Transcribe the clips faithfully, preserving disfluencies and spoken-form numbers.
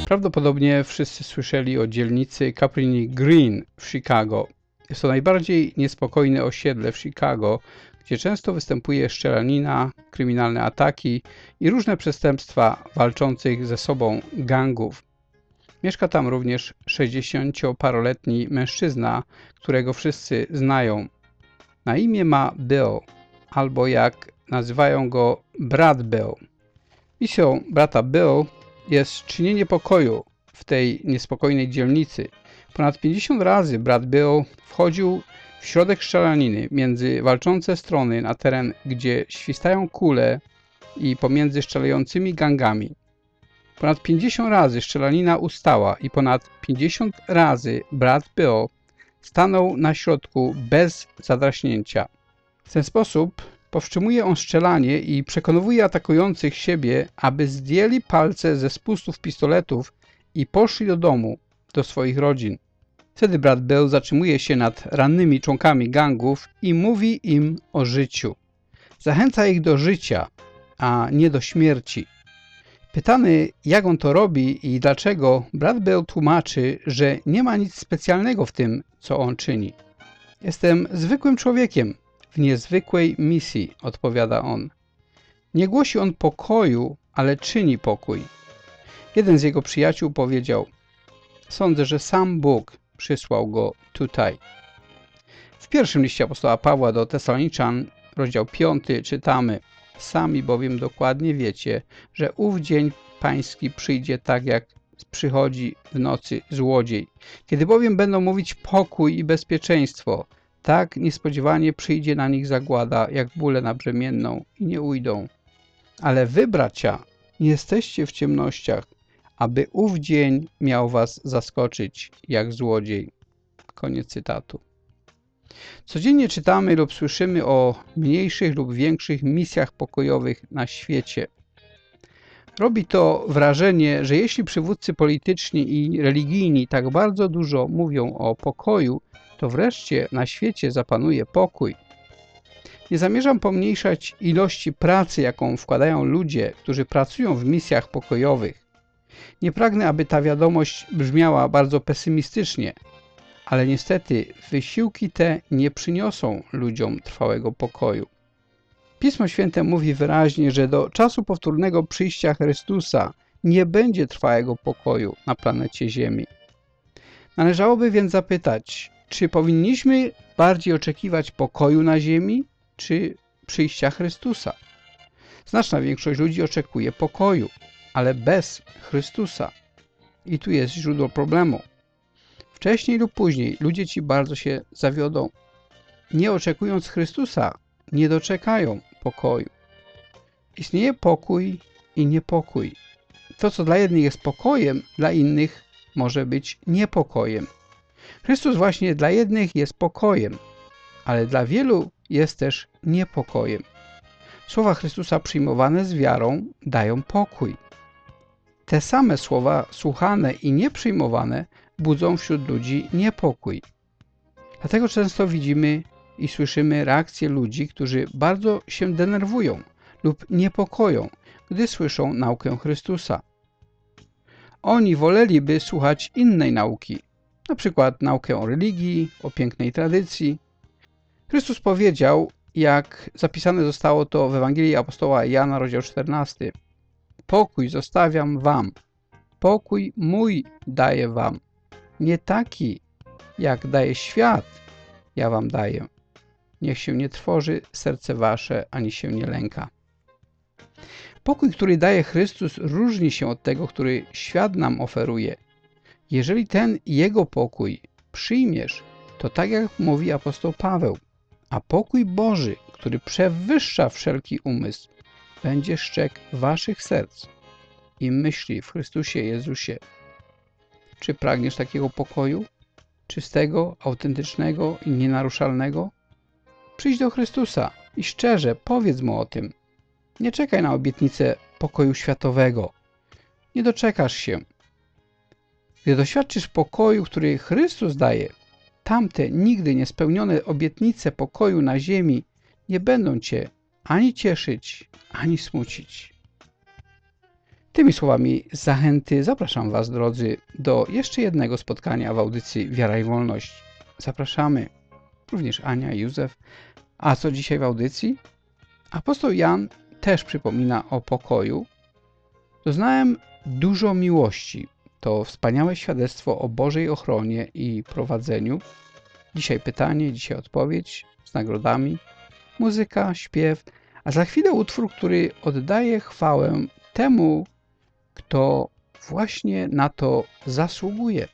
Prawdopodobnie wszyscy słyszeli o dzielnicy Caprini Green w Chicago. Jest to najbardziej niespokojne osiedle w Chicago, gdzie często występuje strzelanina, kryminalne ataki i różne przestępstwa walczących ze sobą gangów. Mieszka tam również sześćdziesięcioparoletni mężczyzna, którego wszyscy znają. Na imię ma Bill, albo jak nazywają go, brat Bill. Misją brata Bill jest czynienie pokoju w tej niespokojnej dzielnicy. Ponad pięćdziesiąt razy brat Bill wchodził w środek strzelaniny między walczące strony na teren, gdzie świstają kule i pomiędzy strzelającymi gangami. Ponad pięćdziesiąt razy strzelanina ustała i ponad pięćdziesiąt razy brat Bill stanął na środku bez zadraśnięcia. W ten sposób powstrzymuje on strzelanie i przekonuje atakujących siebie, aby zdjęli palce ze spustów pistoletów i poszli do domu, do swoich rodzin. Wtedy brat Bill zatrzymuje się nad rannymi członkami gangów i mówi im o życiu. Zachęca ich do życia, a nie do śmierci. Pytany, jak on to robi i dlaczego, brat Bill tłumaczy, że nie ma nic specjalnego w tym, co on czyni. Jestem zwykłym człowiekiem w niezwykłej misji, odpowiada on. Nie głosi on pokoju, ale czyni pokój. Jeden z jego przyjaciół powiedział: sądzę, że sam Bóg przysłał go tutaj. W pierwszym liście apostoła Pawła do Tesaloniczan, rozdział piąty, czytamy: sami bowiem dokładnie wiecie, że ów dzień pański przyjdzie tak, jak przychodzi w nocy złodziej. Kiedy bowiem będą mówić pokój i bezpieczeństwo, tak niespodziewanie przyjdzie na nich zagłada, jak bóle na brzemienną i nie ujdą. Ale wy, bracia, nie jesteście w ciemnościach, aby ów dzień miał was zaskoczyć, jak złodziej. Koniec cytatu. Codziennie czytamy lub słyszymy o mniejszych lub większych misjach pokojowych na świecie. Robi to wrażenie, że jeśli przywódcy polityczni i religijni tak bardzo dużo mówią o pokoju, to wreszcie na świecie zapanuje pokój. Nie zamierzam pomniejszać ilości pracy, jaką wkładają ludzie, którzy pracują w misjach pokojowych. Nie pragnę, aby ta wiadomość brzmiała bardzo pesymistycznie, ale niestety wysiłki te nie przyniosą ludziom trwałego pokoju. Pismo Święte mówi wyraźnie, że do czasu powtórnego przyjścia Chrystusa nie będzie trwałego pokoju na planecie Ziemi. Należałoby więc zapytać, czy powinniśmy bardziej oczekiwać pokoju na Ziemi, czy przyjścia Chrystusa? Znaczna większość ludzi oczekuje pokoju, ale bez Chrystusa. I tu jest źródło problemu. Wcześniej lub później ludzie ci bardzo się zawiodą. Nie oczekując Chrystusa, nie doczekają pokoju. Istnieje pokój i niepokój. To, co dla jednych jest pokojem, dla innych może być niepokojem. Chrystus właśnie dla jednych jest pokojem, ale dla wielu jest też niepokojem. Słowa Chrystusa przyjmowane z wiarą dają pokój. Te same słowa słuchane i nieprzyjmowane budzą wśród ludzi niepokój. Dlatego często widzimy i słyszymy reakcje ludzi, którzy bardzo się denerwują lub niepokoją, gdy słyszą naukę Chrystusa. Oni woleliby słuchać innej nauki, na przykład naukę o religii, o pięknej tradycji. Chrystus powiedział, jak zapisane zostało to w Ewangelii apostoła Jana, rozdział czternasty: pokój zostawiam wam, pokój mój daję wam, nie taki, jak daje świat, ja wam daję. Niech się nie trwoży serce wasze, ani się nie lęka. Pokój, który daje Chrystus, różni się od tego, który świat nam oferuje. Jeżeli ten Jego pokój przyjmiesz, to tak jak mówi apostoł Paweł, a pokój Boży, który przewyższa wszelki umysł, będzie szczekł waszych serc i myśli w Chrystusie Jezusie. Czy pragniesz takiego pokoju? Czystego, autentycznego i nienaruszalnego? Przyjdź do Chrystusa i szczerze powiedz Mu o tym. Nie czekaj na obietnicę pokoju światowego. Nie doczekasz się. Gdy doświadczysz pokoju, który Chrystus daje, tamte nigdy niespełnione obietnice pokoju na ziemi nie będą cię ani cieszyć, ani smucić. Tymi słowami zachęty zapraszam Was, drodzy, do jeszcze jednego spotkania w audycji Wiara i Wolność. Zapraszamy również Ania i Józef. A co dzisiaj w audycji? Apostoł Jan też przypomina o pokoju. Doznałem dużo miłości. To wspaniałe świadectwo o Bożej ochronie i prowadzeniu. Dzisiaj pytanie, dzisiaj odpowiedź z nagrodami, muzyka, śpiew, a za chwilę utwór, który oddaje chwałę temu, kto właśnie na to zasługuje.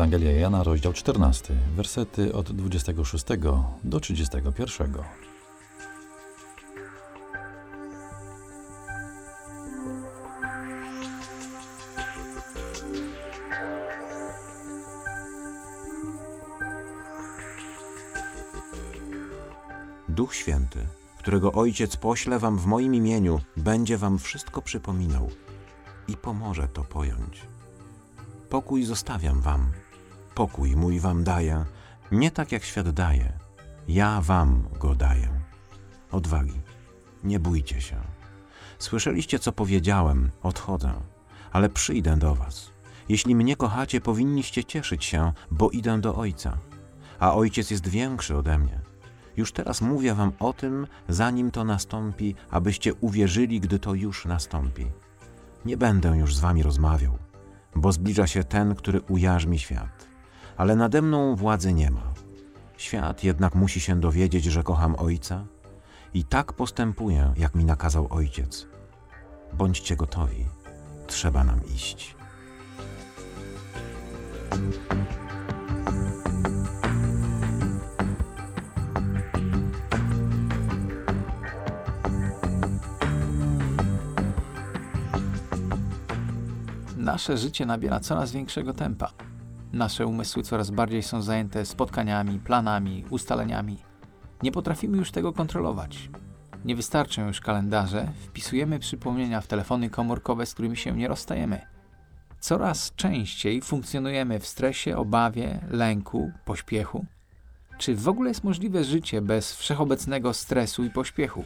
Ewangelia Jana, rozdział czternasty, wersety od dwudziestego szóstego do trzydziestego pierwszego. Duch Święty, którego Ojciec pośle wam w moim imieniu, będzie wam wszystko przypominał i pomoże to pojąć. Pokój zostawiam wam, pokój mój wam daję, nie tak jak świat daje, ja wam go daję. Odwagi, nie bójcie się. Słyszeliście, co powiedziałem, odchodzę, ale przyjdę do was. Jeśli mnie kochacie, powinniście cieszyć się, bo idę do Ojca, a Ojciec jest większy ode mnie. Już teraz mówię wam o tym, zanim to nastąpi, abyście uwierzyli, gdy to już nastąpi. Nie będę już z wami rozmawiał, bo zbliża się ten, który ujarzmi świat. Ale nade mną władzy nie ma. Świat jednak musi się dowiedzieć, że kocham Ojca i tak postępuję, jak mi nakazał Ojciec. Bądźcie gotowi, trzeba nam iść. Nasze życie nabiera coraz większego tempa. Nasze umysły coraz bardziej są zajęte spotkaniami, planami, ustaleniami. Nie potrafimy już tego kontrolować. Nie wystarczą już kalendarze, wpisujemy przypomnienia w telefony komórkowe, z którymi się nie rozstajemy. Coraz częściej funkcjonujemy w stresie, obawie, lęku, pośpiechu. Czy w ogóle jest możliwe życie bez wszechobecnego stresu i pośpiechu?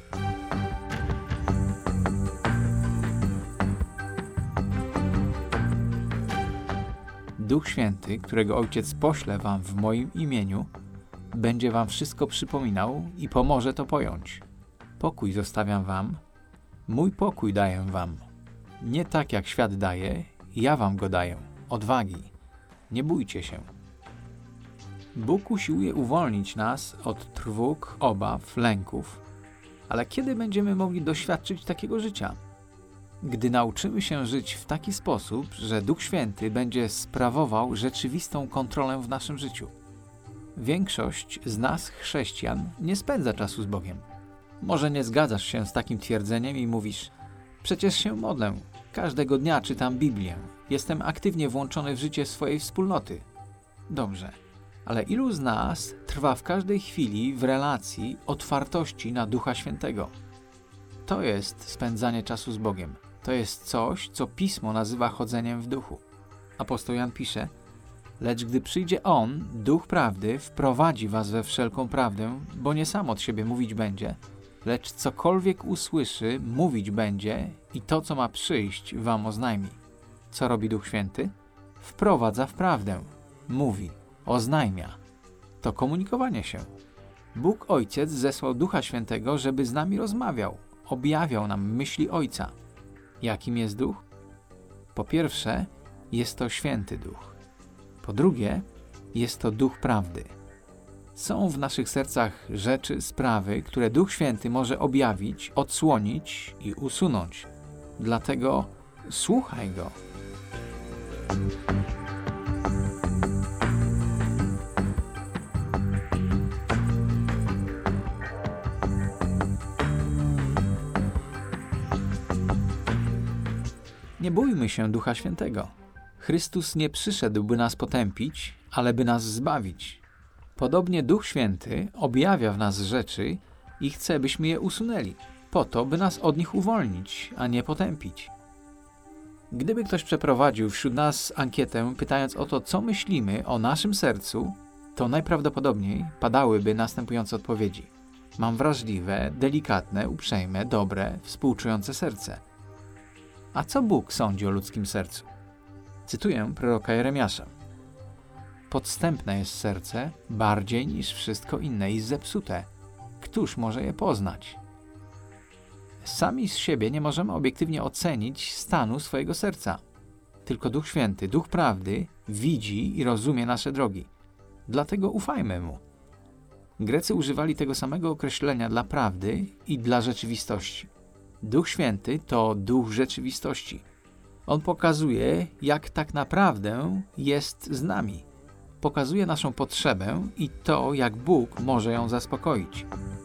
Duch Święty, którego Ojciec pośle wam w moim imieniu, będzie wam wszystko przypominał i pomoże to pojąć. Pokój zostawiam wam, mój pokój daję wam. Nie tak jak świat daje, ja wam go daję. Odwagi, nie bójcie się. Bóg usiłuje uwolnić nas od trwóg, obaw, lęków, ale kiedy będziemy mogli doświadczyć takiego życia? Gdy nauczymy się żyć w taki sposób, że Duch Święty będzie sprawował rzeczywistą kontrolę w naszym życiu. Większość z nas, chrześcijan, nie spędza czasu z Bogiem. Może nie zgadzasz się z takim twierdzeniem i mówisz: przecież się modlę, każdego dnia czytam Biblię, jestem aktywnie włączony w życie swojej wspólnoty. Dobrze, ale ilu z nas trwa w każdej chwili w relacji otwartości na Ducha Świętego? To jest spędzanie czasu z Bogiem. To jest coś, co Pismo nazywa chodzeniem w duchu. Apostoł Jan pisze: lecz gdy przyjdzie On, Duch Prawdy, wprowadzi was we wszelką prawdę, bo nie sam od siebie mówić będzie, lecz cokolwiek usłyszy, mówić będzie i to, co ma przyjść, wam oznajmi. Co robi Duch Święty? Wprowadza w prawdę, mówi, oznajmia. To komunikowanie się. Bóg Ojciec zesłał Ducha Świętego, żeby z nami rozmawiał, objawiał nam myśli Ojca. Jakim jest Duch? Po pierwsze, jest to Święty Duch. Po drugie, jest to Duch Prawdy. Są w naszych sercach rzeczy, sprawy, które Duch Święty może objawić, odsłonić i usunąć. Dlatego słuchaj Go. Nie bójmy się Ducha Świętego. Chrystus nie przyszedł, by nas potępić, ale by nas zbawić. Podobnie Duch Święty objawia w nas rzeczy i chce, byśmy je usunęli, po to, by nas od nich uwolnić, a nie potępić. Gdyby ktoś przeprowadził wśród nas ankietę, pytając o to, co myślimy o naszym sercu, to najprawdopodobniej padałyby następujące odpowiedzi. Mam wrażliwe, delikatne, uprzejme, dobre, współczujące serce. A co Bóg sądzi o ludzkim sercu? Cytuję proroka Jeremiasza. Podstępne jest serce bardziej niż wszystko inne i zepsute. Któż może je poznać? Sami z siebie nie możemy obiektywnie ocenić stanu swojego serca. Tylko Duch Święty, Duch Prawdy widzi i rozumie nasze drogi. Dlatego ufajmy Mu. Grecy używali tego samego określenia dla prawdy i dla rzeczywistości. Duch Święty to Duch rzeczywistości. On pokazuje, jak tak naprawdę jest z nami. pokazuje naszą potrzebę i to, jak Bóg może ją zaspokoić.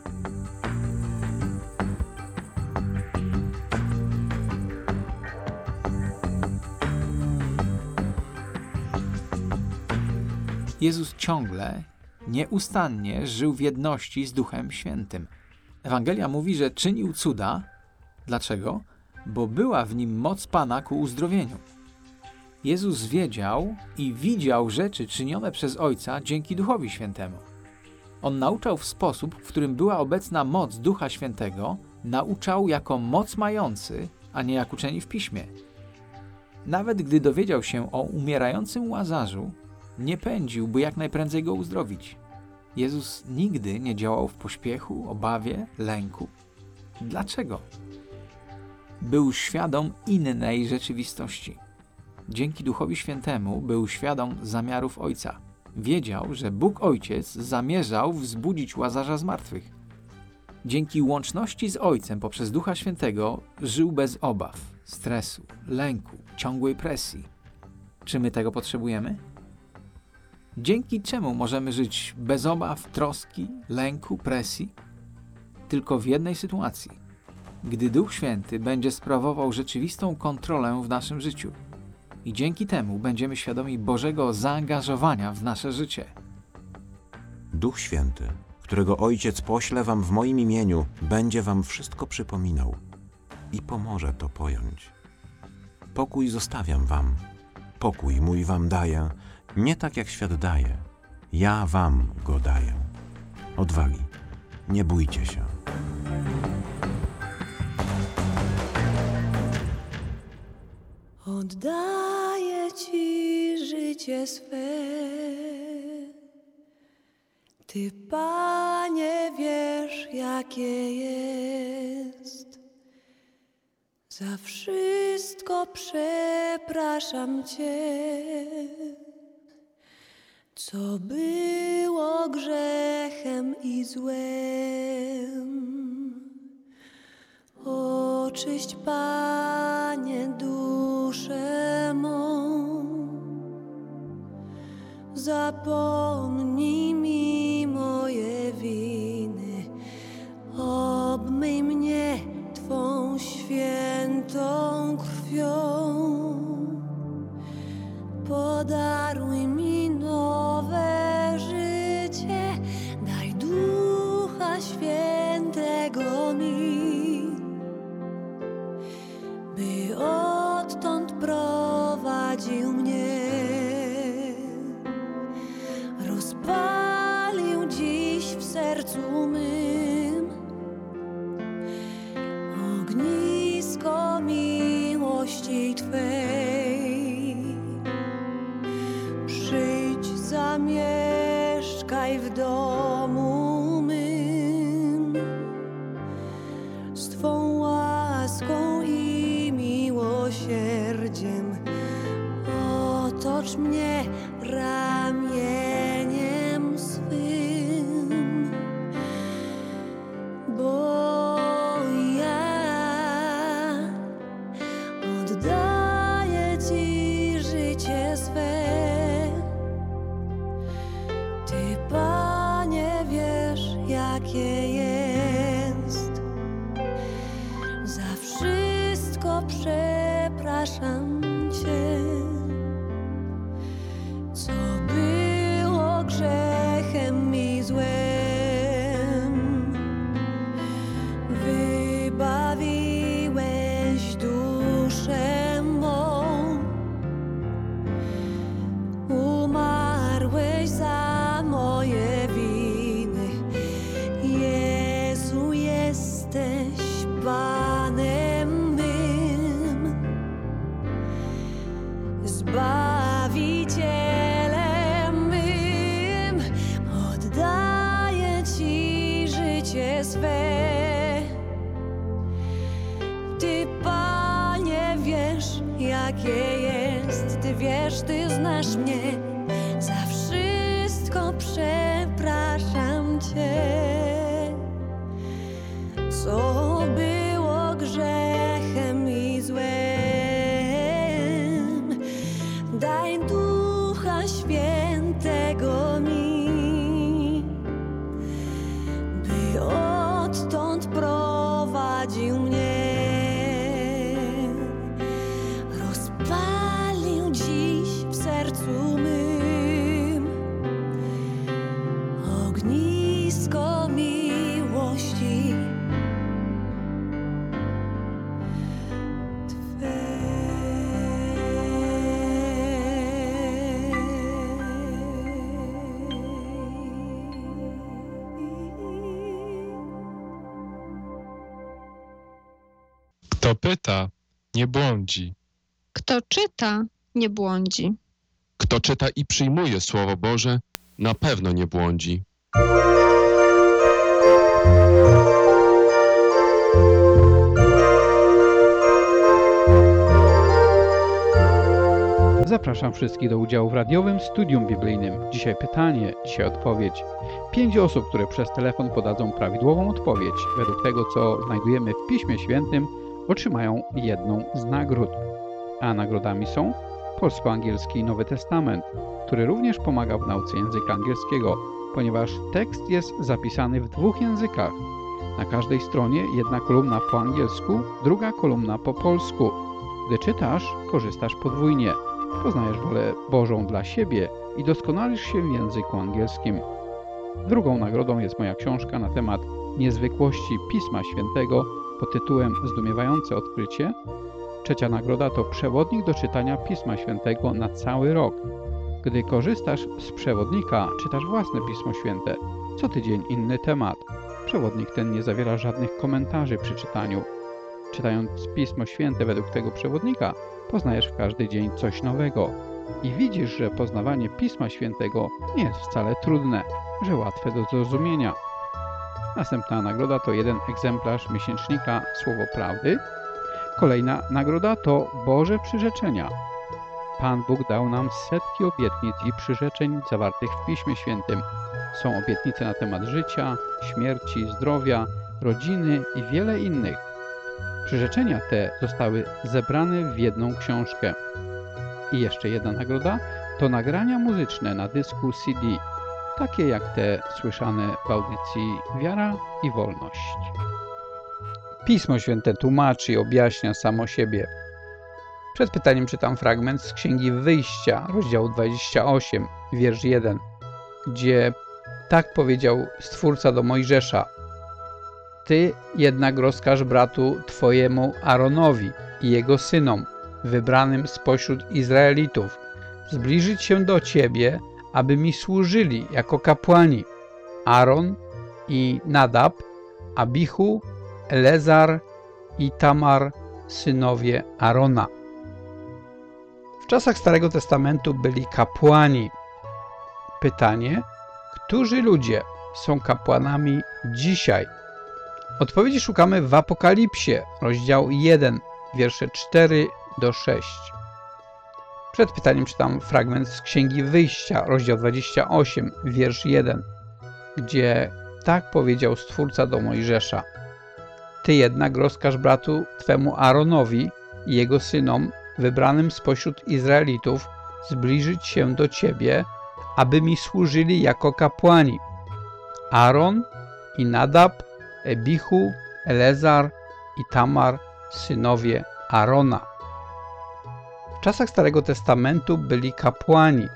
Jezus ciągle, nieustannie żył w jedności z Duchem Świętym. Ewangelia mówi, że czynił cuda. Dlaczego? Bo była w nim moc Pana ku uzdrowieniu. Jezus wiedział i widział rzeczy czynione przez Ojca dzięki Duchowi Świętemu. On nauczał w sposób, w którym była obecna moc Ducha Świętego, nauczał jako moc mający, a nie jak uczeni w Piśmie. Nawet gdy dowiedział się o umierającym Łazarzu, nie pędził, by jak najprędzej go uzdrowić. Jezus nigdy nie działał w pośpiechu, obawie, lęku. Dlaczego? Był świadom innej rzeczywistości. Dzięki Duchowi Świętemu był świadom zamiarów Ojca. Wiedział, że Bóg Ojciec zamierzał wzbudzić Łazarza z martwych. Dzięki łączności z Ojcem poprzez Ducha Świętego żył bez obaw, stresu, lęku, ciągłej presji. Czy my tego potrzebujemy? Dzięki czemu możemy żyć bez obaw, troski, lęku, presji? Tylko w jednej sytuacji. Gdy Duch Święty będzie sprawował rzeczywistą kontrolę w naszym życiu. I dzięki temu będziemy świadomi Bożego zaangażowania w nasze życie. Duch Święty, którego Ojciec pośle wam w moim imieniu, będzie wam wszystko przypominał i pomoże to pojąć. Pokój zostawiam wam, pokój mój wam daję, nie tak jak świat daje, ja wam go daję. Odwagi, nie bójcie się. Oddaję Ci życie swe. Ty, Panie, wiesz, jakie jest. Za wszystko przepraszam Cię, co było grzechem i złem. Oczyść, Panie, duszę mą, zapomnij mi moje winy, obmyj mnie Twą świętą krwią, podaruj mi nowe życie, daj Ducha Świętego mi, by odtąd prowadził mnie, rozpalił dziś w sercu mym ognisko miłości Twej. Przyjdź, zamieszkaj w domu mym, z Twą łaską i miłosierdziem otocz mnie ramieniem swym, bo ja oddaję Ci życie swe. Ty, Panie, wiesz, jakie jest. Za wszystko przepraszam Cię, co było grzechem i złem. Wybawiłeś duszę mą, umarłeś za moje winy. Jezu, jesteś Panem mym, Zbawicielem mym. Oddaję Ci życie swe. Ty, Panie, wiesz, jakie jest. Ty wiesz, Ty znasz mnie. Za wszystko przepraszam Cię, co było grzechem i złem. Daj Ducha Świętego Kto pyta, nie błądzi. Kto czyta, nie błądzi. Kto czyta i przyjmuje Słowo Boże, na pewno nie błądzi. Zapraszam wszystkich do udziału w radiowym studium biblijnym. Dzisiaj pytanie, dzisiaj odpowiedź. Pięć osób, które przez telefon podadzą prawidłową odpowiedź według tego, co znajdujemy w Piśmie Świętym, otrzymają jedną z nagród. A nagrodami są polsko-angielski Nowy Testament, który również pomaga w nauce języka angielskiego, ponieważ tekst jest zapisany w dwóch językach. Na każdej stronie jedna kolumna po angielsku, druga kolumna po polsku. Gdy czytasz, korzystasz podwójnie. Poznajesz wolę Bożą dla siebie i doskonalisz się w języku angielskim. Drugą nagrodą jest moja książka na temat niezwykłości Pisma Świętego pod tytułem Zdumiewające odkrycie. Trzecia nagroda to przewodnik do czytania Pisma Świętego na cały rok. Gdy korzystasz z przewodnika, czytasz własne Pismo Święte. Co tydzień inny temat. Przewodnik ten nie zawiera żadnych komentarzy przy czytaniu. Czytając Pismo Święte według tego przewodnika, poznajesz w każdy dzień coś nowego. I widzisz, że poznawanie Pisma Świętego nie jest wcale trudne, że łatwe do zrozumienia. Następna nagroda to jeden egzemplarz miesięcznika Słowo Prawdy. Kolejna nagroda to Boże przyrzeczenia. Pan Bóg dał nam setki obietnic i przyrzeczeń zawartych w Piśmie Świętym. Są obietnice na temat życia, śmierci, zdrowia, rodziny i wiele innych. Przyrzeczenia te zostały zebrane w jedną książkę. I jeszcze jedna nagroda to nagrania muzyczne na dysku C D, takie jak te słyszane w audycji Wiara i Wolność. Pismo Święte tłumaczy i objaśnia samo siebie. Przed pytaniem czytam fragment z Księgi Wyjścia, rozdział dwudziesty ósmy, wiersz jeden, gdzie tak powiedział Stwórca do Mojżesza: Ty jednak rozkaż bratu Twojemu Aaronowi i jego synom, wybranym spośród Izraelitów, zbliżyć się do Ciebie, aby mi służyli jako kapłani. Aaron i Nadab, Abichu, Elezar i Tamar, synowie Arona. W czasach Starego Testamentu byli kapłani. Pytanie, którzy ludzie są kapłanami dzisiaj? Odpowiedzi szukamy w Apokalipsie, rozdział jeden, wiersze cztery do sześciu. Przed pytaniem czytam fragment z Księgi Wyjścia, rozdział dwudziesty ósmy, wiersz jeden, gdzie tak powiedział Stwórca do Mojżesza: Ty jednak rozkaż bratu Twemu Aaronowi i jego synom, wybranym spośród Izraelitów, zbliżyć się do Ciebie, aby mi służyli jako kapłani. Aaron i Nadab, Abichu, Elezar i Tamar, synowie Arona. W czasach Starego Testamentu byli kapłani.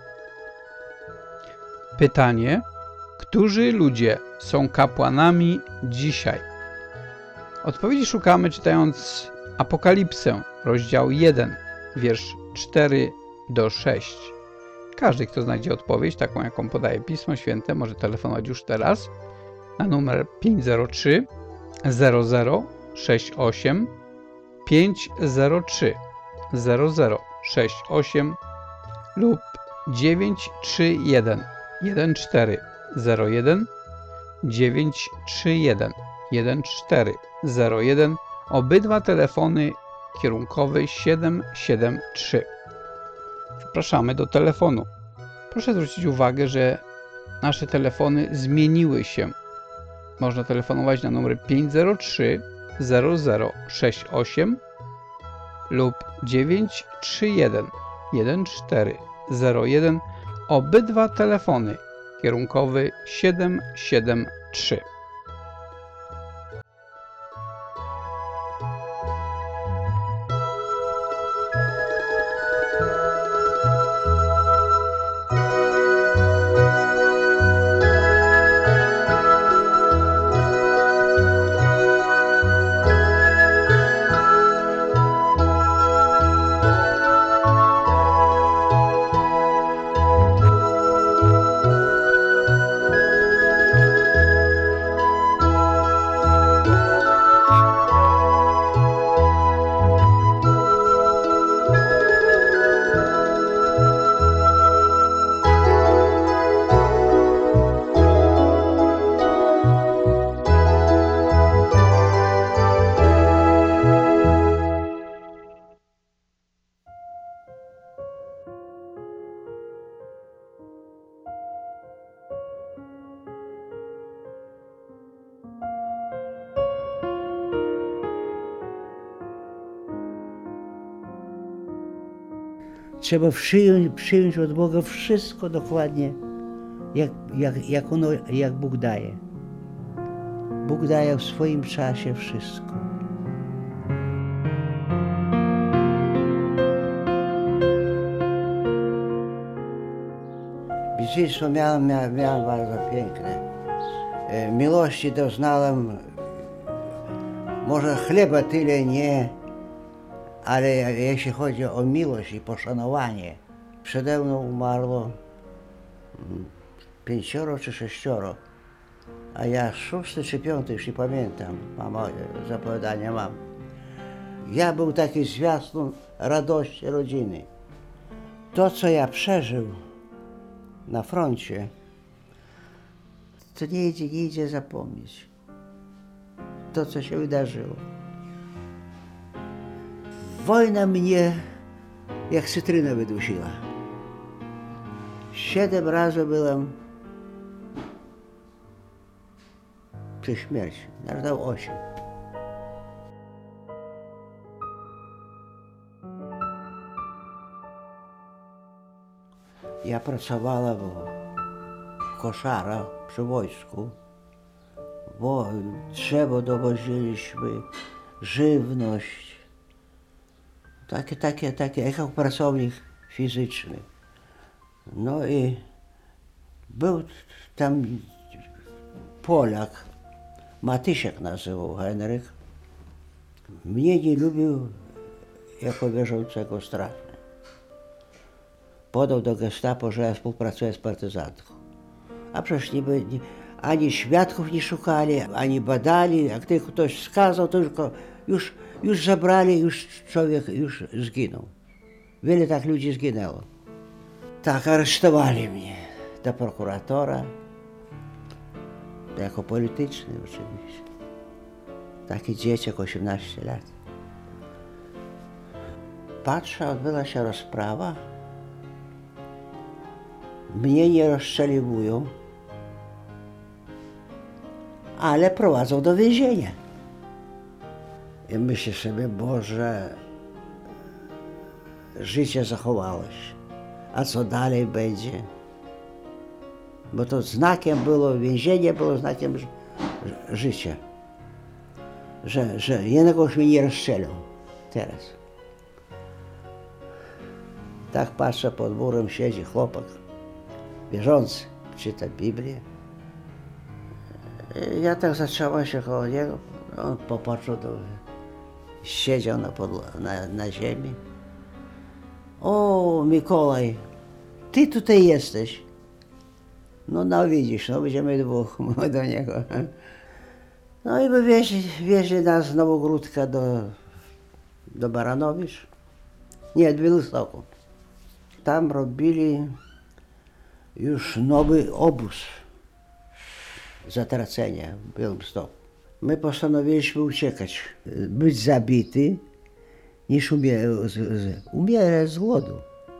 Pytanie, którzy ludzie są kapłanami dzisiaj? Odpowiedzi szukamy czytając Apokalipsę, rozdział jeden, wiersz cztery do sześciu. Każdy, kto znajdzie odpowiedź, taką jaką podaje Pismo Święte, może telefonować już teraz na numer pięć zero trzy zero zero sześć osiem pięć zero trzy zero zero sześć osiem lub dziewięć trzy jeden jeden cztery zero jeden dziewięć trzy jeden jeden cztery zero jeden. Obydwa telefony kierunkowy siedem siedem trzy. Zapraszamy do telefonu. Proszę zwrócić uwagę, że nasze telefony zmieniły się. Można telefonować na numer pięć zero trzy zero zero sześć osiem lub dziewięć trzy jeden jeden cztery zero jeden. Obydwa telefony kierunkowy siedem siedem trzy. Trzeba przyjąć, przyjąć od Boga wszystko dokładnie, jak, jak, jak, ono, jak Bóg daje. Bóg daje w swoim czasie wszystko. Dzieciństwo miałem, miałem, miałem bardzo piękne. Miłości doznałem, może chleba tyle nie, ale jeśli chodzi o miłość i poszanowanie, przede mną umarło pięcioro czy sześcioro, a ja szósty czy piąty, już nie pamiętam, mama, zapowiadania mam. Ja był taki zwiastun radości rodziny. To, co ja przeżył na froncie, to nie idzie, nie idzie zapomnieć. To, co się wydarzyło. Wojna mnie jak cytrynę wydusiła. Siedem razy byłem przy śmierci, nawet osiem. Ja pracowała w koszarach przy wojsku, bo drzewo dowoziliśmy, żywność. Takie, takie, takie, jako pracownik fizyczny. No i był tam Polak, Matysiak nazywał Henryk. Mnie nie lubił jako wierzącego strasznie. Podał do gestapo, że ja współpracuję z partyzantką. A przecież nie, nie, ani świadków nie szukali, ani badali. Jak tylko ktoś skazał, to tylko już, już zabrali, już człowiek już zginął. Wiele tak ludzi zginęło. Tak, aresztowali mnie do prokuratora, jako polityczny oczywiście. Taki dzieciak, osiemnaście lat. Patrzę, odbyła się rozprawa. Mnie nie rozstrzeliwują, ale prowadzą do więzienia. I myślę sobie, Boże, życie zachowałeś, a co dalej będzie? Bo to znakiem było, więzienie było znakiem ży życia. Że, że jednego już mnie nie rozstrzelą teraz. Tak patrzę, pod murem siedzi chłopak, wierzący, czyta Biblię. Ja tak zacząłem się koło niego, on popatrzył, do, siedział na, na, na ziemi. O, Mikołaj, ty tutaj jesteś. No, no widzisz, no będziemy dwóch, mówię do niego. No i wywieźli, wieźli nas z Nowogródka do, do Baranowicz. Nie, do Białegostoku. Tam robili już nowy obóz zatracenia w Białymstoku. My postanowiliśmy uciekać, być zabity, niż umierać z, umierać z głodu.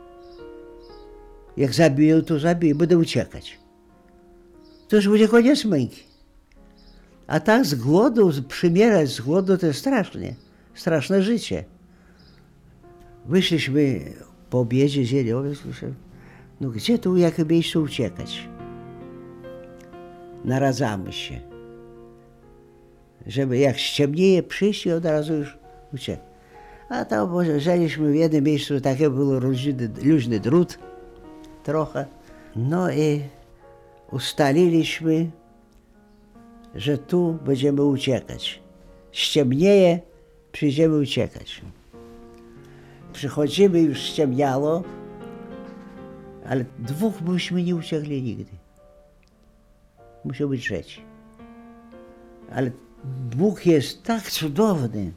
Jak zabiją, to zabiją, będę uciekać. To już będzie koniec męki. A tak z głodu, przymierać z głodu, to jest strasznie, straszne życie. Wyszliśmy po obiedzie, zieliowie, słyszę, no gdzie tu, w jakie miejsce uciekać? Naradzamy się, żeby jak ściemnieje przyjść i od razu już uciekać. A tam żeliśmy w jednym miejscu, takie było luźny, luźny drut trochę. No i ustaliliśmy, że tu będziemy uciekać. Ściemnieje, przyjdziemy uciekać. Przychodzimy, już ściemniało, ale dwóch byśmy nie uciekli nigdy. Musiał być trzeci. Ale Bóg jest tak cudowny,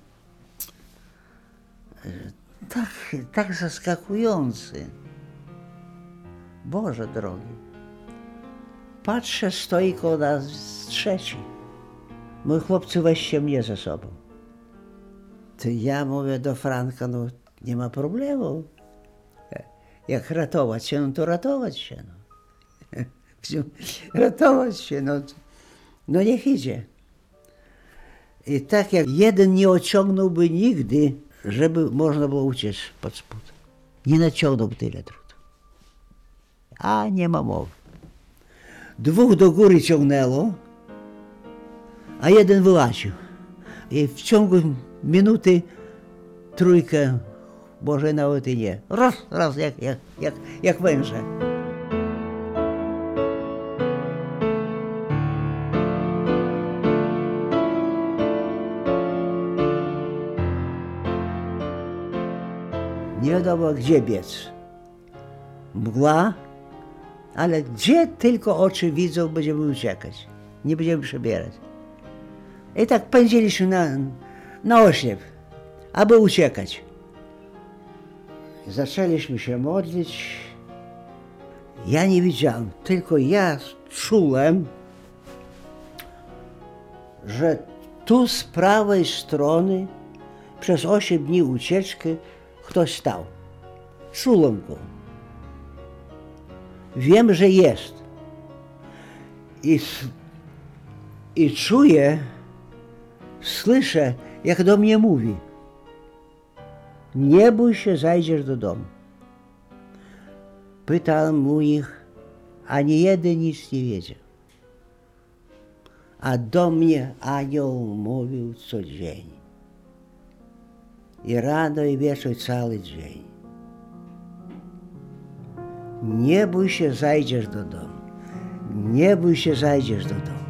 tak, tak zaskakujący. Boże drogi. Patrzę, stoi koło nas trzeci. Mój chłopcy, weźcie mnie ze sobą. To ja mówię do Franka, no nie ma problemu. Jak ratować się, no to ratować się. No. Ratować się, no, no niech idzie. I tak jak jeden nie ociągnąłby nigdy, żeby można było uciec pod spód. nie naciągnął tyle trudu. A nie ma mowy. Dwóch do góry ciągnęło, a jeden wyłaził. I w ciągu minuty trójkę, może nawet i nie. Raz, raz, jak, jak, jak, jak węże. Nie wiadomo gdzie biec. Mgła, ale gdzie tylko oczy widzą, będziemy uciekać. Nie będziemy przebierać. I tak pędziliśmy na, na oślep, aby uciekać. Zaczęliśmy się modlić. Ja nie widziałem, tylko ja czułem, że tu z prawej strony przez osiem dni ucieczki ktoś stał. Czułem go. Wiem, że jest. I, i czuję, słyszę, jak do mnie mówi. Nie bój się, zajdziesz do domu. Pytałem u nich, ani jeden nic nie wiedział. A do mnie anioł mówił co dzień. I rano, i wieczór, cały dzień. Nie bój się, zajdziesz do domu. Nie bój się, zajdziesz do domu.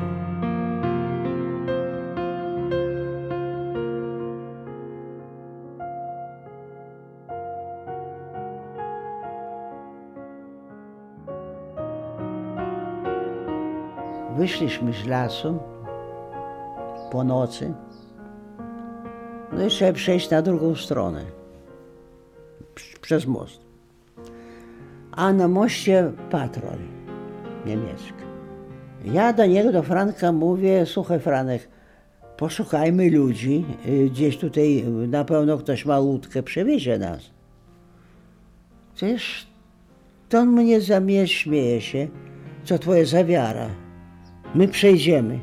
Wyszliśmy z lasu po nocy. No i trzeba przejść na drugą stronę. Przez most. A na moście patrol niemiecki. Ja do niego, do Franka mówię, słuchaj Franek, poszukajmy ludzi, gdzieś tutaj na pewno ktoś ma łódkę, przewiezie nas. Przecież to on mnie zamie śmieje się, co twoja zawiara. My przejdziemy.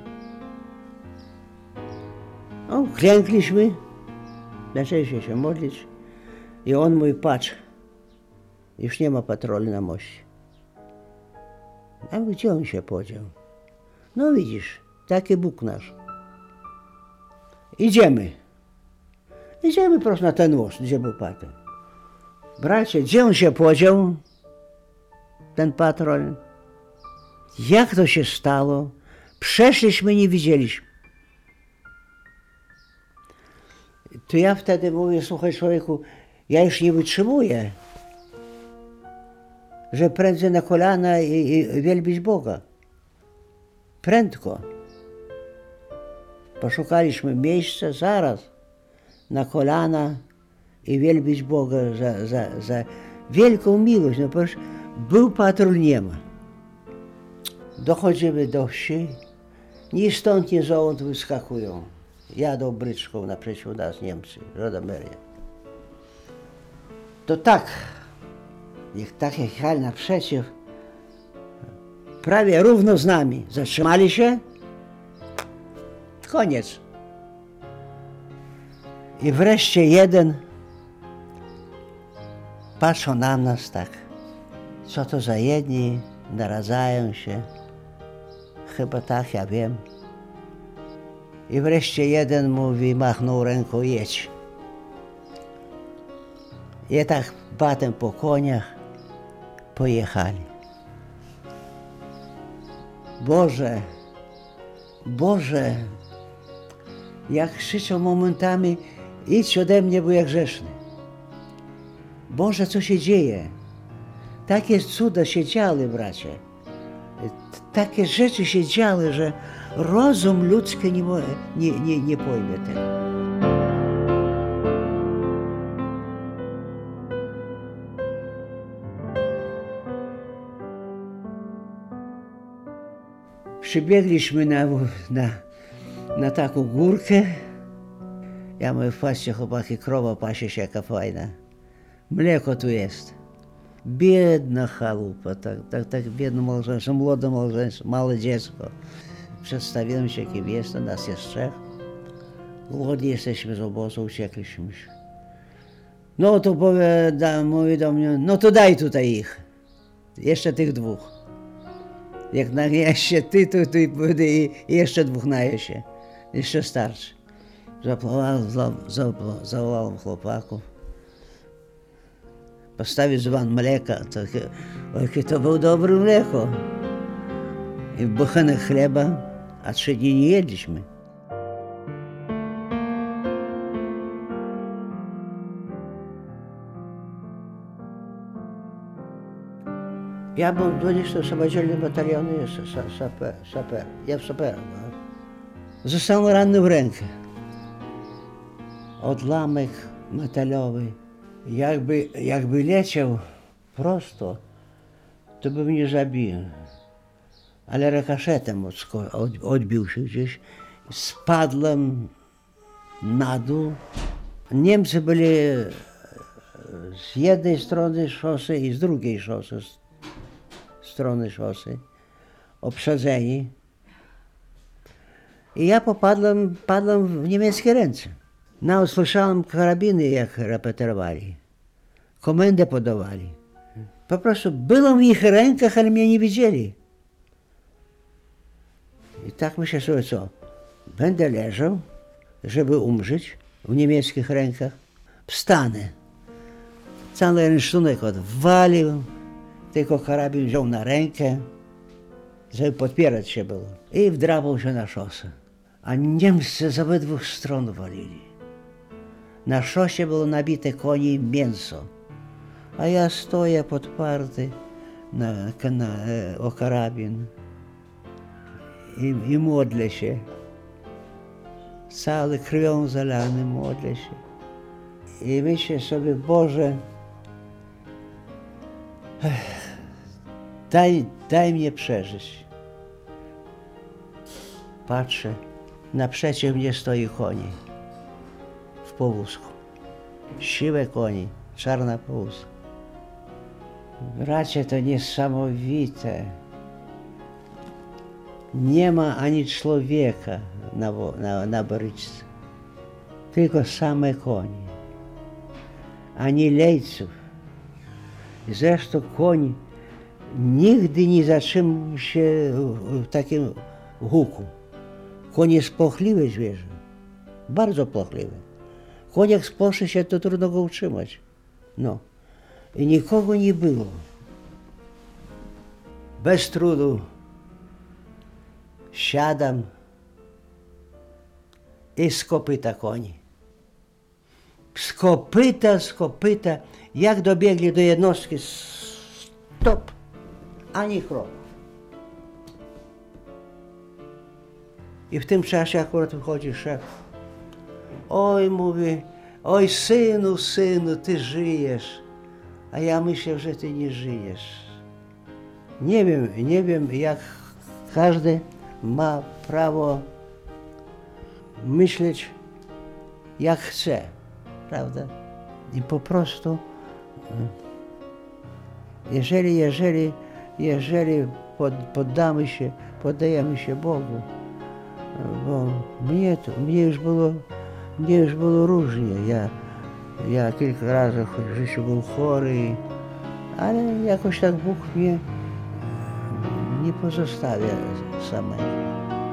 No, klękliśmy, zaczęliśmy się modlić i on mówi, patrz, już nie ma patroli na moście. A gdzie on się podział? No widzisz, taki Bóg nasz. Idziemy. Idziemy prosto na ten most, gdzie był patrol. Bracie, gdzie on się podział? Ten patrol. Jak to się stało? Przeszliśmy, nie widzieliśmy. To ja wtedy mówię, słuchaj człowieku, ja już nie wytrzymuję, że prędzej na kolana i, i wielbić Boga. Prędko. Poszukaliśmy miejsca zaraz na kolana i wielbić Boga za, za, za wielką miłość. No przecież był patrol, nie ma. Dochodzimy do wsi, ni stąd, ni zowąd wyskakują. Jadą bryczką naprzeciw nas Niemcy, żandarmeria. To tak, jak tak jechali naprzeciw, prawie równo z nami. Zatrzymali się, koniec. I wreszcie jeden patrzą na nas tak, co to za jedni, naradzają się. Chyba tak, ja wiem. I wreszcie jeden mówi, machnął ręką, jedź. I tak batem po koniach pojechali. Boże, Boże, jak krzyczą momentami, idź ode mnie, bo ja grzeszny. Boże, co się dzieje? Takie cuda się działy, bracie. Takie rzeczy się działy, że rozum ludzki nie, nie, nie, nie pojmie tego. Przybiegliśmy na, na, na taką górkę. Ja mówię, patrzcie chłopaki, krowa pasie się jaka fajna. Mleko tu jest. Biedna chalupa, tak, tak, tak biedne małżeństwo, młode małżeństwo, małe dziecko. Przedstawiłem się, kim jestem, nas jest trzech. Głodni jesteśmy z obozu, uciekliśmy. No to powiada, mówi do mnie, no to daj tutaj ich. Jeszcze tych dwóch. Jak naje się ty, to ty i jeszcze dwóch naje się. Jeszcze starczy. Zawołałem, zawołałem chłopaków. Postawił dzban mleka. Takie, jakie to było dobre mleko. I bochenek chleba, a trzy dni nie jedliśmy. Ja był dwudziesty samodzielny batalion jeszcze, saper, saper. Ja w saperem byłem. Zostałem ranny w rękę. Odłamek metalowy. Jakby, jakby leciał prosto, to by mnie zabił. Ale rykoszetem odbił się gdzieś. Spadłem na dół. Niemcy byli z jednej strony szosy i z drugiej szosy, strony szosy, obsadzeni. I ja popadłem padłem w niemieckie ręce. No, usłyszałem karabiny, jak repeterowali. Komendę podawali. Po prostu byłem w ich rękach, ale mnie nie widzieli. I tak myślę sobie, co? Będę leżał, żeby umrzeć w niemieckich rękach. Wstanę. Cały rynsztunek odwalił, tylko karabin wziął na rękę, żeby podpierać się było. I wdrapał się na szosę. A Niemcy z obydwu stron walili. Na szosie było nabite koni mięso, a ja stoję podparty na, na, o karabin i, i modlę się. Cały krwią zalany modlę się. I myślę sobie, Boże, daj, daj mnie przeżyć. Patrzę, naprzeciw mnie stoi koni. W powózku. Siwe koni, czarna powózka. Bracie, to niesamowite. Nie ma ani człowieka na, na, na bryczce. Tylko same konie. Ani lejców. Zresztą koń nigdy nie zatrzymał się w takim huku. Koń jest płochliwe zwierzę. Bardzo płochliwe. Koń jak spłoszy się, to trudno go utrzymać. No. I nikogo nie było. Bez trudu siadam i z kopyta koni. Z kopyta, z kopyta. Jak dobiegli do jednostki, stop, ani kroku. I w tym czasie akurat wychodzi szef. Oj, mówi, oj synu, synu, ty żyjesz. A ja myślę, że ty nie żyjesz. Nie wiem, nie wiem, jak każdy ma prawo myśleć, jak chce, prawda? I po prostu, jeżeli, jeżeli, jeżeli pod, poddamy się, poddajemy się Bogu, bo mnie, to, mnie już było, mnie już było różnie. Ja, ja kilka razy w życiu był chory, ale jakoś tak Bóg mnie nie pozostawia samego.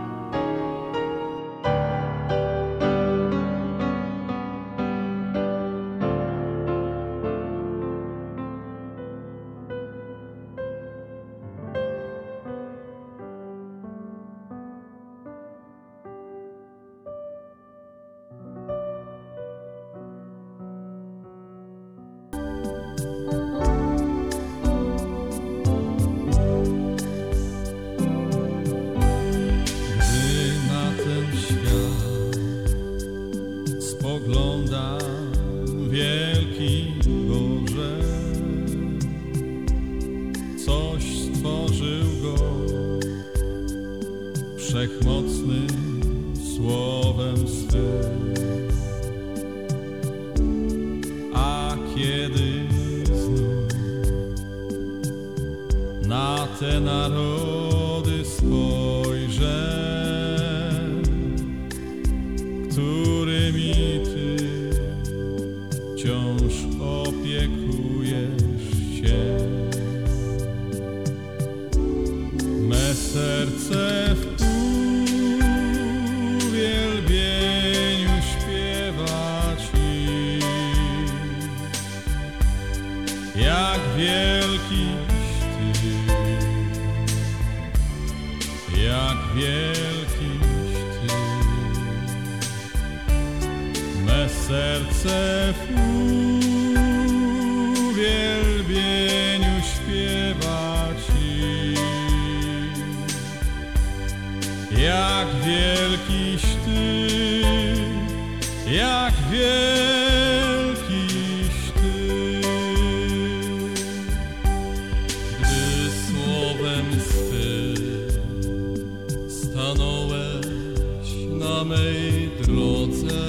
Wszechmocny słowem swym. A kiedy znów na te narody spojrzę, którymi Ty wciąż serce w uwielbieniu śpiewa Ci. Jak wielkiś Ty, jak wielkiś Ty, me serce w uwielbieniu śpiewa Ci. Jak wielkiś Ty, jak wielkiś Ty. Gdy słowem swym stanąłeś na mej drodze,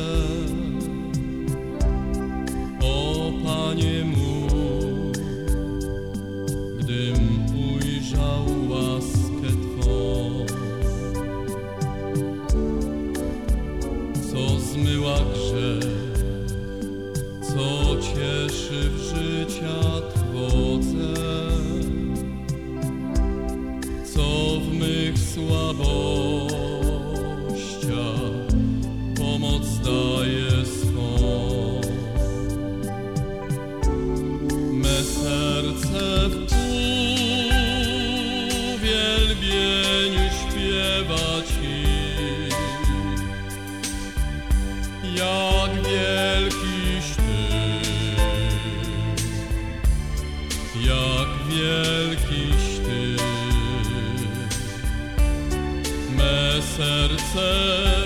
o Panie mój, gdym ujrzał łaskę Twą, co zmyła grzech, co cieszy w życia Twodze, co w mych słabościach pomoc daje swą. Me serce w uwielbieniu śpiewa Ci. Jak wielkiś Ty, jak wielkiś Ty, me serce w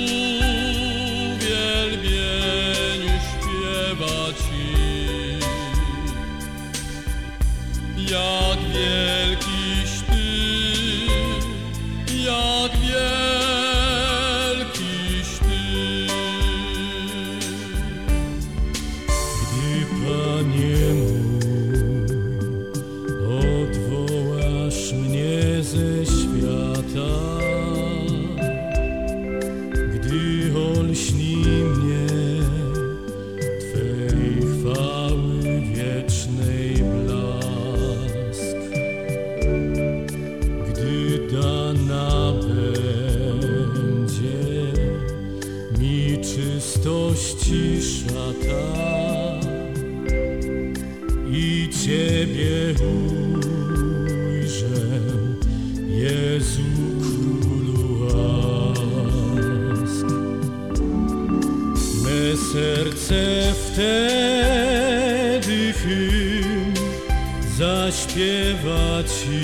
uwielbieniu śpiewa Ci. Jak wielkiś Ty, jak wielkiś Ty. Gdy, Panie mój, odwołasz mnie ze świata, gdy olśni mnie Twej chwały wiecznej blask, gdy dana będzie mi czystości szata i Ciebie ujrzę, Jezu Królu łask. Me serce wtedy hymn zaśpiewa Ci.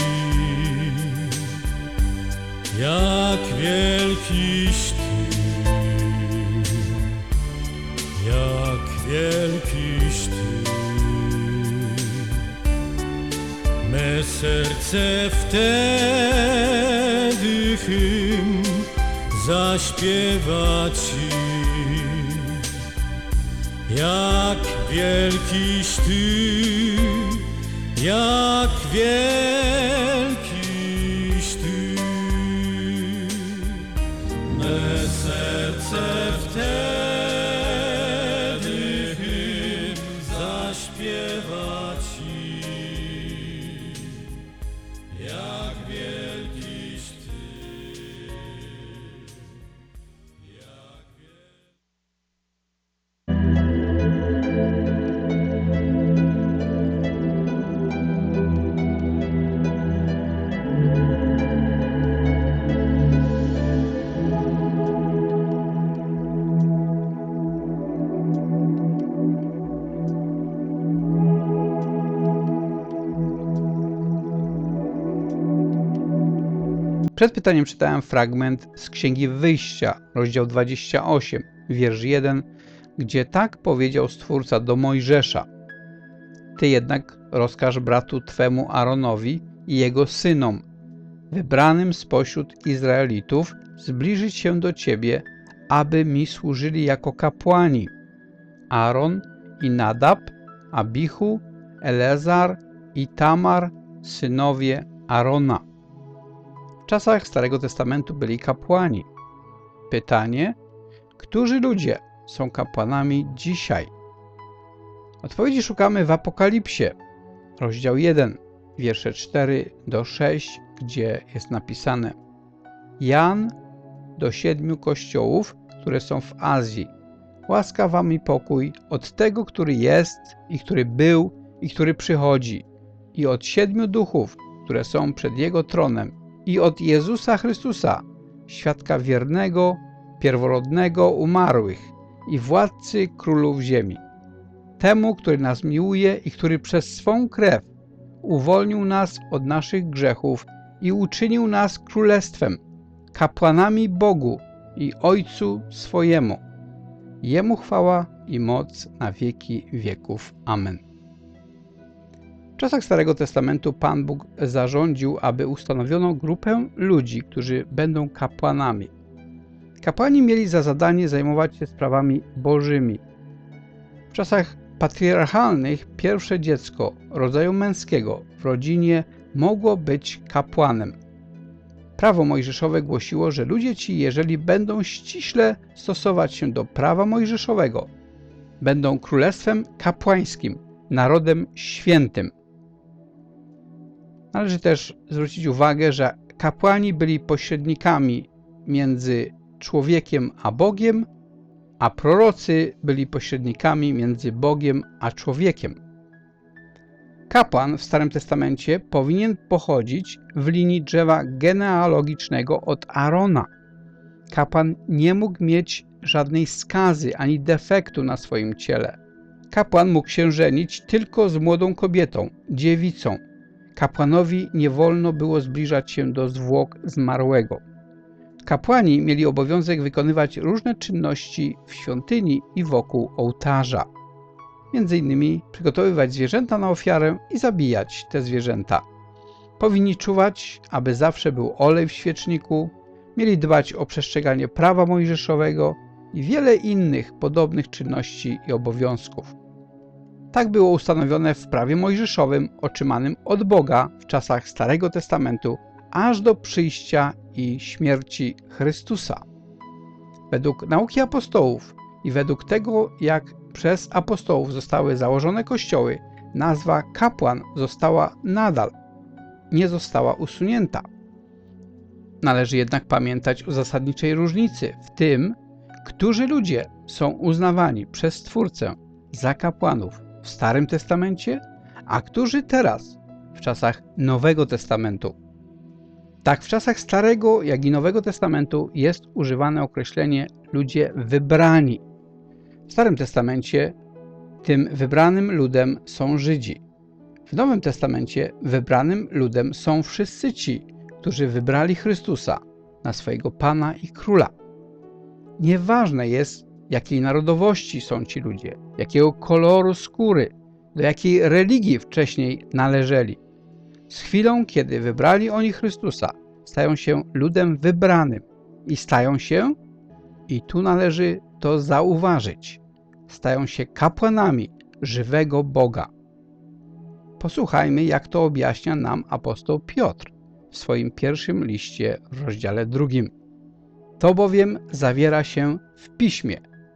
Jak wielkiś Ty, jak wielkiś Ty, me serce wtedy hymn zaśpiewa Ci. Jak wielkiś Ty, jak wielkiś Ty. Me serce wtedy hymn zaśpiewa Ci. Jak wielkiś Ty, jak Przed pytaniem czytałem fragment z Księgi Wyjścia, rozdział dwudziesty ósmy, wiersz jeden, gdzie tak powiedział Stwórca do Mojżesza: Ty jednak rozkaż bratu Twemu Aaronowi i jego synom, wybranym spośród Izraelitów, zbliżyć się do Ciebie, aby mi służyli jako kapłani. Aaron i Nadab, Abichu, Eleazar i Tamar, synowie Aarona. W czasach Starego Testamentu byli kapłani. Pytanie, którzy ludzie są kapłanami dzisiaj? Odpowiedzi szukamy w Apokalipsie, rozdział jeden, wiersze cztery do sześciu, gdzie jest napisane: Jan do siedmiu kościołów, które są w Azji. Łaska wam i pokój od tego, który jest i który był i który przychodzi, i od siedmiu duchów, które są przed Jego tronem, i od Jezusa Chrystusa, świadka wiernego, pierworodnego umarłych i władcy królów ziemi. Temu, który nas miłuje i który przez swą krew uwolnił nas od naszych grzechów i uczynił nas królestwem, kapłanami Bogu i Ojcu swojemu. Jemu chwała i moc na wieki wieków. Amen. W czasach Starego Testamentu Pan Bóg zarządził, aby ustanowiono grupę ludzi, którzy będą kapłanami. Kapłani mieli za zadanie zajmować się sprawami bożymi. W czasach patriarchalnych pierwsze dziecko rodzaju męskiego w rodzinie mogło być kapłanem. Prawo mojżeszowe głosiło, że ludzie ci, jeżeli będą ściśle stosować się do prawa mojżeszowego, będą królestwem kapłańskim, narodem świętym. Należy też zwrócić uwagę, że kapłani byli pośrednikami między człowiekiem a Bogiem, a prorocy byli pośrednikami między Bogiem a człowiekiem. Kapłan w Starym Testamencie powinien pochodzić w linii drzewa genealogicznego od Aarona. Kapłan nie mógł mieć żadnej skazy ani defektu na swoim ciele. Kapłan mógł się żenić tylko z młodą kobietą, dziewicą. Kapłanowi nie wolno było zbliżać się do zwłok zmarłego. Kapłani mieli obowiązek wykonywać różne czynności w świątyni i wokół ołtarza. Między innymi przygotowywać zwierzęta na ofiarę i zabijać te zwierzęta. Powinni czuwać, aby zawsze był olej w świeczniku, mieli dbać o przestrzeganie prawa mojżeszowego i wiele innych podobnych czynności i obowiązków. Tak było ustanowione w prawie mojżeszowym otrzymanym od Boga w czasach Starego Testamentu aż do przyjścia i śmierci Chrystusa. Według nauki apostołów i według tego, jak przez apostołów zostały założone kościoły, nazwa kapłan została nadal, nie została usunięta. Należy jednak pamiętać o zasadniczej różnicy w tym, którzy ludzie są uznawani przez Stwórcę za kapłanów w Starym Testamencie, a którzy teraz, w czasach Nowego Testamentu. Tak w czasach Starego, jak i Nowego Testamentu jest używane określenie ludzie wybrani. W Starym Testamencie tym wybranym ludem są Żydzi. W Nowym Testamencie wybranym ludem są wszyscy ci, którzy wybrali Chrystusa na swojego Pana i Króla. Nieważne jest, jakiej narodowości są ci ludzie, jakiego koloru skóry, do jakiej religii wcześniej należeli. Z chwilą, kiedy wybrali oni Chrystusa, stają się ludem wybranym i stają się, i tu należy to zauważyć, stają się kapłanami żywego Boga. Posłuchajmy, jak to objaśnia nam apostoł Piotr w swoim pierwszym liście w rozdziale drugim. To bowiem zawiera się w Piśmie.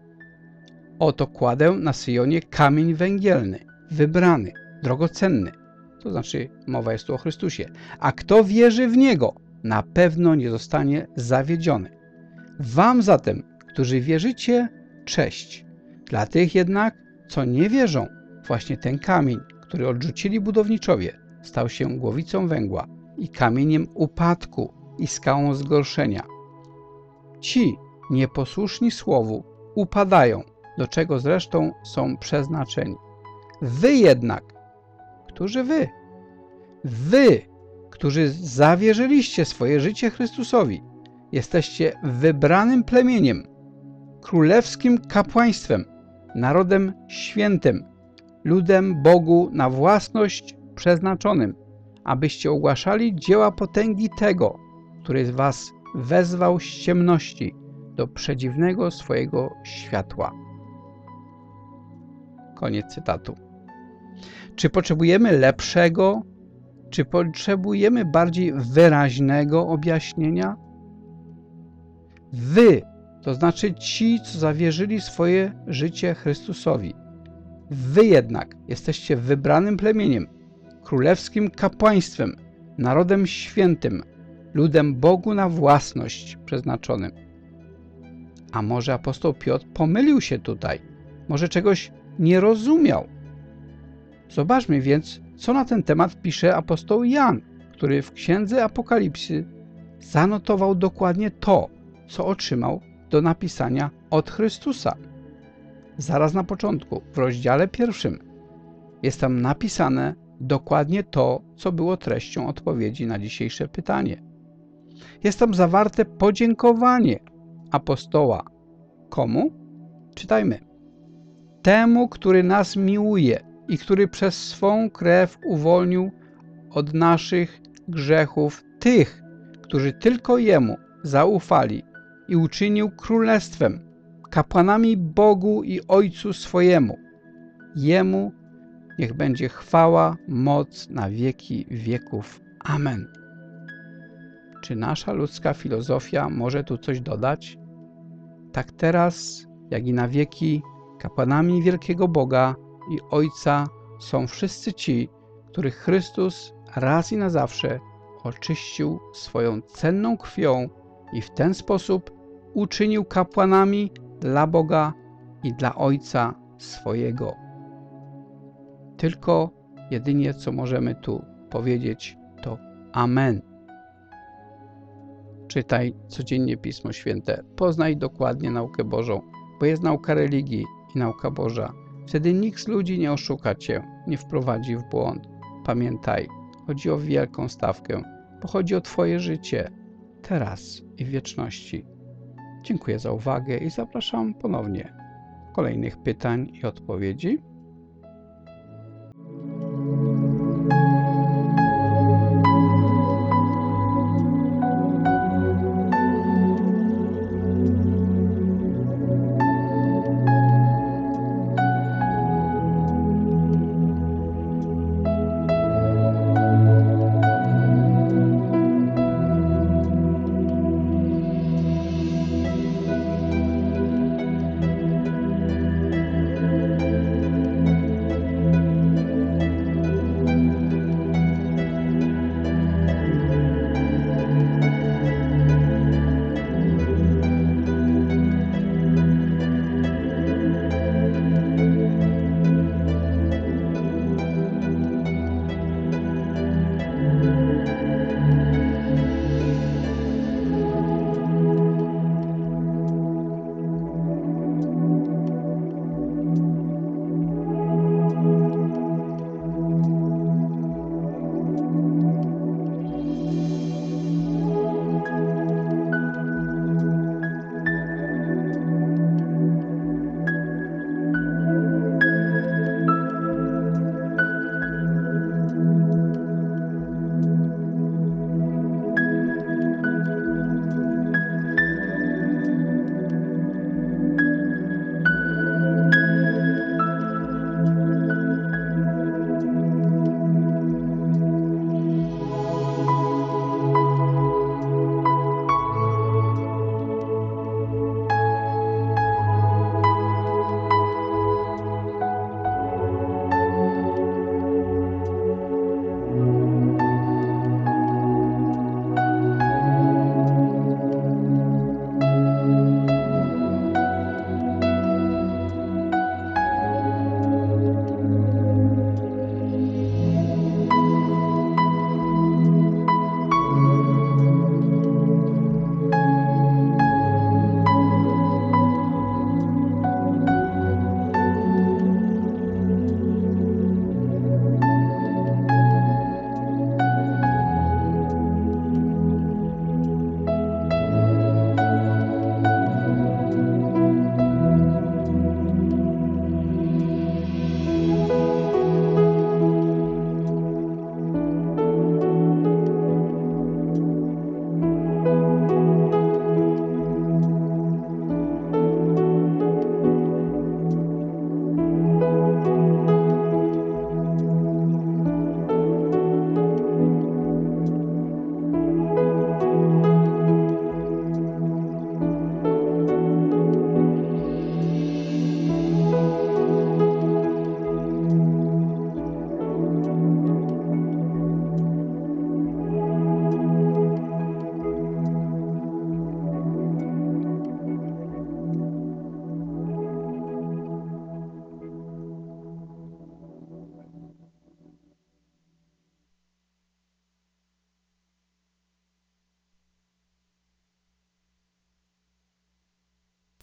Oto kładę na Syjonie kamień węgielny, wybrany, drogocenny. To znaczy, mowa jest tu o Chrystusie. A kto wierzy w Niego, na pewno nie zostanie zawiedziony. Wam zatem, którzy wierzycie, cześć. Dla tych jednak, co nie wierzą, właśnie ten kamień, który odrzucili budowniczowie, stał się głowicą węgła i kamieniem upadku i skałą zgorszenia. Ci, nieposłuszni słowu, upadają, do czego zresztą są przeznaczeni. Wy jednak, którzy wy, wy, którzy zawierzyliście swoje życie Chrystusowi, jesteście wybranym plemieniem, królewskim kapłaństwem, narodem świętym, ludem Bogu na własność przeznaczonym, abyście ogłaszali dzieła potęgi tego, który was wezwał z ciemności do przedziwnego swojego światła. Koniec cytatu. Czy potrzebujemy lepszego, czy potrzebujemy bardziej wyraźnego objaśnienia? Wy, to znaczy ci, co zawierzyli swoje życie Chrystusowi. Wy jednak jesteście wybranym plemieniem, królewskim kapłaństwem, narodem świętym, ludem Bogu na własność przeznaczonym. A może apostoł Piotr pomylił się tutaj? Może czegoś nie rozumiał? Zobaczmy więc, co na ten temat pisze apostoł Jan, który w Księdze Apokalipsy zanotował dokładnie to, co otrzymał do napisania od Chrystusa. Zaraz na początku, w rozdziale pierwszym, jest tam napisane dokładnie to, co było treścią odpowiedzi na dzisiejsze pytanie. Jest tam zawarte podziękowanie apostoła. Komu? Czytajmy. Temu, który nas miłuje i który przez swą krew uwolnił od naszych grzechów tych, którzy tylko Jemu zaufali i uczynił królestwem, kapłanami Bogu i Ojcu swojemu. Jemu niech będzie chwała, moc na wieki wieków. Amen. Czy nasza ludzka filozofia może tu coś dodać? Tak teraz, jak i na wieki, kapłanami wielkiego Boga i Ojca są wszyscy ci, których Chrystus raz i na zawsze oczyścił swoją cenną krwią i w ten sposób uczynił kapłanami dla Boga i dla Ojca swojego. Tylko jedynie co możemy tu powiedzieć to Amen. Czytaj codziennie Pismo Święte, poznaj dokładnie naukę Bożą, bo jest nauka religii i nauka Boża. Wtedy nikt z ludzi nie oszuka cię, nie wprowadzi w błąd. Pamiętaj, chodzi o wielką stawkę, bo chodzi o twoje życie, teraz i w wieczności. Dziękuję za uwagę i zapraszam ponownie do kolejnych pytań i odpowiedzi.